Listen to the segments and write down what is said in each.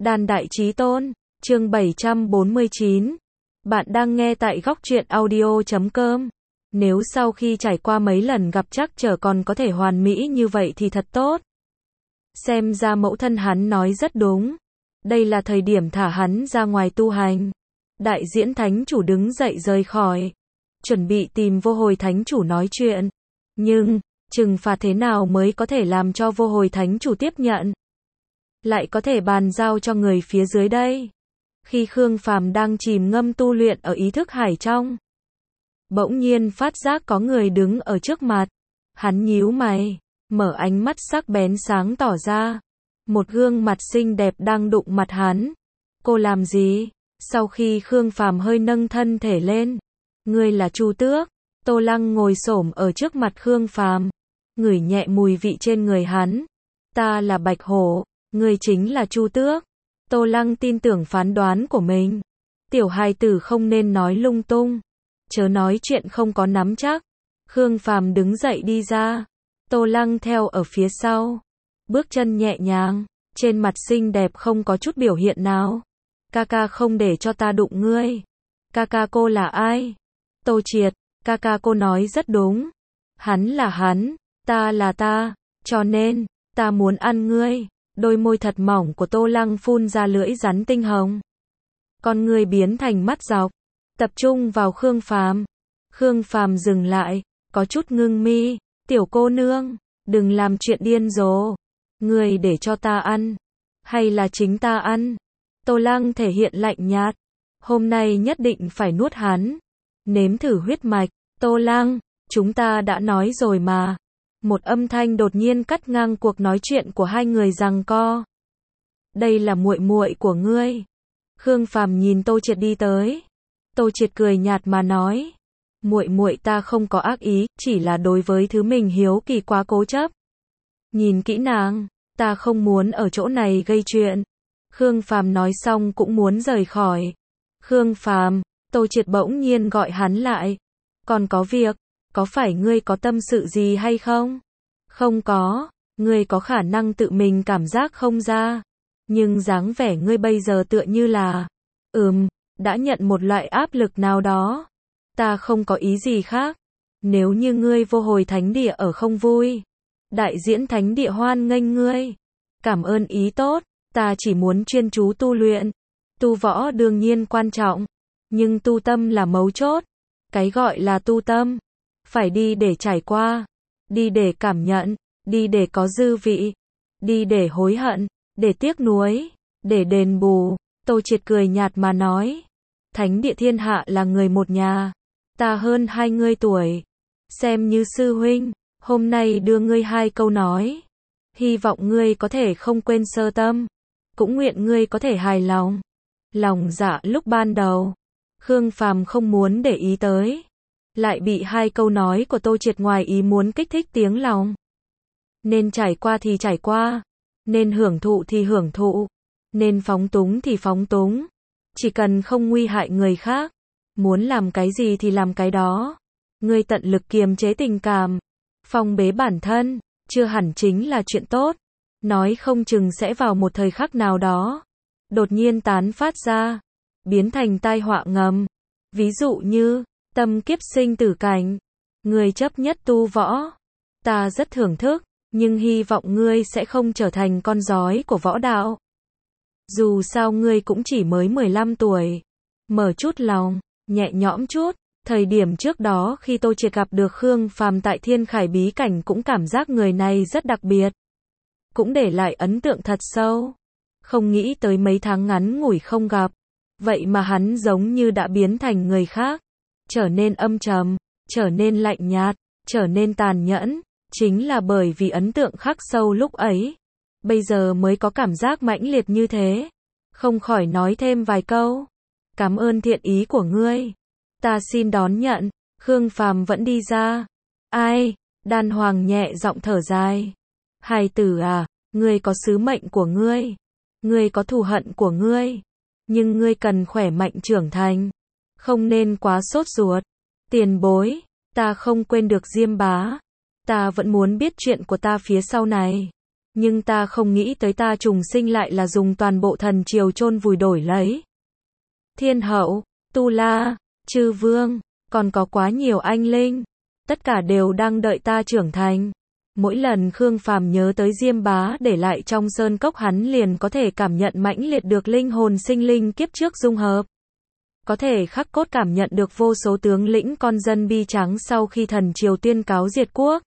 Đàn Đại Chí Tôn, chương 749. Bạn đang nghe tại góc truyện audio.com. Nếu sau khi trải qua mấy lần gặp chắc trở còn có thể hoàn mỹ như vậy thì thật tốt. Xem ra mẫu thân hắn nói rất đúng. Đây là thời điểm thả hắn ra ngoài tu hành. Đại diễn thánh chủ đứng dậy rời khỏi. Chuẩn bị tìm vô hồi thánh chủ nói chuyện. Nhưng, trừng phạt thế nào mới có thể làm cho vô hồi thánh chủ tiếp nhận? Lại có thể bàn giao cho người phía dưới đây. Khi Khương Phàm đang chìm ngâm tu luyện ở ý thức hải trong, bỗng nhiên phát giác có người đứng ở trước mặt. Hắn nhíu mày, mở ánh mắt sắc bén sáng tỏ ra. Một gương mặt xinh đẹp đang đụng mặt hắn. Cô làm gì? Sau khi Khương Phàm hơi nâng thân thể lên. Ngươi là Chu Tước. Tô Lăng ngồi xổm ở trước mặt Khương Phàm, ngửi nhẹ mùi vị trên người hắn. Ta là Bạch Hổ, ngươi chính là Chu Tước. Tô Lăng tin tưởng phán đoán của mình. Tiểu hài tử không nên nói lung tung, chớ nói chuyện không có nắm chắc. Khương Phàm đứng dậy đi ra. Tô Lăng theo ở phía sau, bước chân nhẹ nhàng, trên mặt xinh đẹp không có chút biểu hiện nào. Ca không để cho ta đụng ngươi. Ca cô là ai? Tô Triệt. Ca cô nói rất đúng. Hắn là hắn, ta là ta, cho nên, ta muốn ăn ngươi. Đôi môi thật mỏng của Tô Lăng phun ra lưỡi rắn tinh hồng. Con ngươi biến thành mắt dọc, tập trung vào Khương Phàm. Khương Phàm dừng lại, có chút ngưng mi. Tiểu cô nương, đừng làm chuyện điên rồ. Ngươi để cho ta ăn, hay là chính ta ăn? Tô Lăng thể hiện lạnh nhạt. Hôm nay nhất định phải nuốt hắn. Nếm thử huyết mạch. Tô Lăng, chúng ta đã nói rồi mà. Một âm thanh đột nhiên cắt ngang cuộc nói chuyện của hai người giằng co. Đây là muội muội của ngươi. Khương Phàm nhìn Tô Triệt đi tới. Tô Triệt cười nhạt mà nói, muội muội ta không có ác ý, chỉ là đối với thứ mình hiếu kỳ quá cố chấp. Nhìn kỹ nàng, ta không muốn ở chỗ này gây chuyện. Khương Phàm nói xong cũng muốn rời khỏi. Khương Phàm, Tô Triệt bỗng nhiên gọi hắn lại. Còn có việc, có phải ngươi có tâm sự gì hay không? Không có, ngươi có khả năng tự mình cảm giác không ra. Nhưng dáng vẻ ngươi bây giờ tựa như là, đã nhận một loại áp lực nào đó. Ta không có ý gì khác. Nếu như ngươi vô hồi thánh địa ở không vui, đại diễn thánh địa hoan nghênh ngươi. Cảm ơn ý tốt, ta chỉ muốn chuyên chú tu luyện. Tu võ đương nhiên quan trọng, nhưng tu tâm là mấu chốt. Cái gọi là tu tâm, phải đi để trải qua, đi để cảm nhận, đi để có dư vị, đi để hối hận, để tiếc nuối, để đền bù. Tô Triệt cười nhạt mà nói, thánh địa thiên hạ là người một nhà, ta hơn hai ngươi tuổi, xem như sư huynh, hôm nay đưa ngươi hai câu nói, hy vọng ngươi có thể không quên sơ tâm, cũng nguyện ngươi có thể hài lòng. Lòng dạ lúc ban đầu, Khương Phàm không muốn để ý tới, lại bị hai câu nói của Tô Triệt ngoài ý muốn kích thích tiếng lòng. Nên trải qua thì trải qua, nên hưởng thụ thì hưởng thụ, nên phóng túng thì phóng túng, chỉ cần không nguy hại người khác, muốn làm cái gì thì làm cái đó. Ngươi tận lực kiềm chế tình cảm, phong bế bản thân, chưa hẳn chính là chuyện tốt, nói không chừng sẽ vào một thời khắc nào đó, đột nhiên tán phát ra, biến thành tai họa ngầm. Ví dụ như, tâm kiếp sinh tử cảnh, ngươi chấp nhất tu võ, ta rất thưởng thức, nhưng hy vọng ngươi sẽ không trở thành con giói của võ đạo. Dù sao ngươi cũng chỉ mới 15 tuổi, mở chút lòng, nhẹ nhõm chút. Thời điểm trước đó khi Tô Triệt gặp được Khương Phàm tại Thiên Khải bí cảnh cũng cảm giác người này rất đặc biệt, cũng để lại ấn tượng thật sâu. Không nghĩ tới mấy tháng ngắn ngủi không gặp, vậy mà hắn giống như đã biến thành người khác, trở nên âm trầm, trở nên lạnh nhạt, trở nên tàn nhẫn. Chính là bởi vì ấn tượng khắc sâu lúc ấy, bây giờ mới có cảm giác mãnh liệt như thế. Không khỏi nói thêm vài câu. Cảm ơn thiện ý của ngươi, ta xin đón nhận. Khương Phàm vẫn đi ra. Ai? Đan Hoàng nhẹ giọng thở dài. Hài tử à, ngươi có sứ mệnh của ngươi, ngươi có thù hận của ngươi, nhưng ngươi cần khỏe mạnh trưởng thành, không nên quá sốt ruột. Tiền bối, ta không quên được Diêm bá, ta vẫn muốn biết chuyện của ta phía sau này. Nhưng ta không nghĩ tới ta trùng sinh lại là dùng toàn bộ thần triều chôn vùi đổi lấy. Thiên hậu, Tu La, Chư Vương, còn có quá nhiều anh linh. Tất cả đều đang đợi ta trưởng thành. Mỗi lần Khương Phàm nhớ tới Diêm Bá để lại trong sơn cốc hắn liền có thể cảm nhận mãnh liệt được linh hồn sinh linh kiếp trước dung hợp. Có thể khắc cốt cảm nhận được vô số tướng lĩnh con dân bi trắng sau khi thần triều tuyên cáo diệt quốc.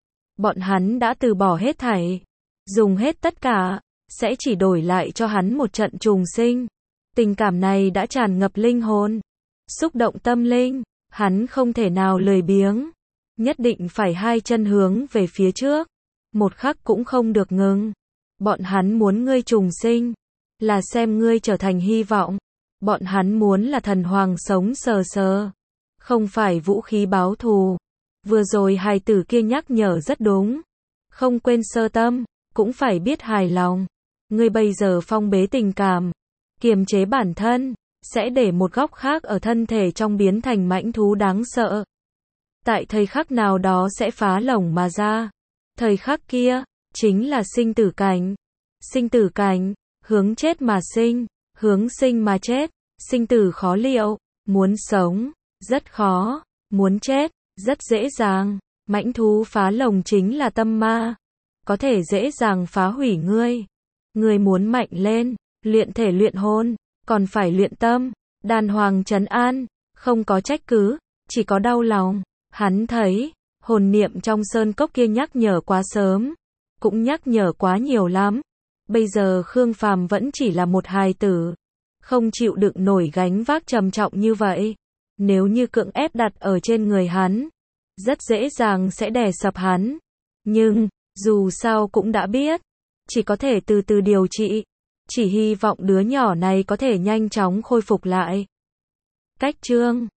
Bọn hắn đã từ bỏ hết thảy, dùng hết tất cả, sẽ chỉ đổi lại cho hắn một trận trùng sinh. Tình cảm này đã tràn ngập linh hồn, xúc động tâm linh, hắn không thể nào lười biếng, nhất định phải hai chân hướng về phía trước, một khắc cũng không được ngừng. Bọn hắn muốn ngươi trùng sinh, là xem ngươi trở thành hy vọng. Bọn hắn muốn là thần hoàng sống sờ sờ, không phải vũ khí báo thù. Vừa rồi hài tử kia nhắc nhở rất đúng, không quên sơ tâm, cũng phải biết hài lòng. Ngươi bây giờ phong bế tình cảm, kiềm chế bản thân, sẽ để một góc khác ở thân thể trong biến thành mãnh thú đáng sợ. Tại thời khắc nào đó sẽ phá lồng mà ra. Thời khắc kia, chính là sinh tử cảnh. Sinh tử cảnh, hướng chết mà sinh, hướng sinh mà chết. Sinh tử khó liệu, muốn sống, rất khó, muốn chết, rất dễ dàng. Mãnh thú phá lồng chính là tâm ma, có thể dễ dàng phá hủy ngươi. Ngươi muốn mạnh lên, luyện thể luyện hồn, còn phải luyện tâm. Đàn hoàng trấn an, không có trách cứ, chỉ có đau lòng. Hắn thấy, hồn niệm trong sơn cốc kia nhắc nhở quá sớm, cũng nhắc nhở quá nhiều lắm. Bây giờ Khương Phàm vẫn chỉ là một hài tử, không chịu đựng nổi gánh vác trầm trọng như vậy. Nếu như cưỡng ép đặt ở trên người hắn, rất dễ dàng sẽ đè sập hắn. Nhưng, dù sao cũng đã biết, chỉ có thể từ từ điều trị, chỉ hy vọng đứa nhỏ này có thể nhanh chóng khôi phục lại. Cách chương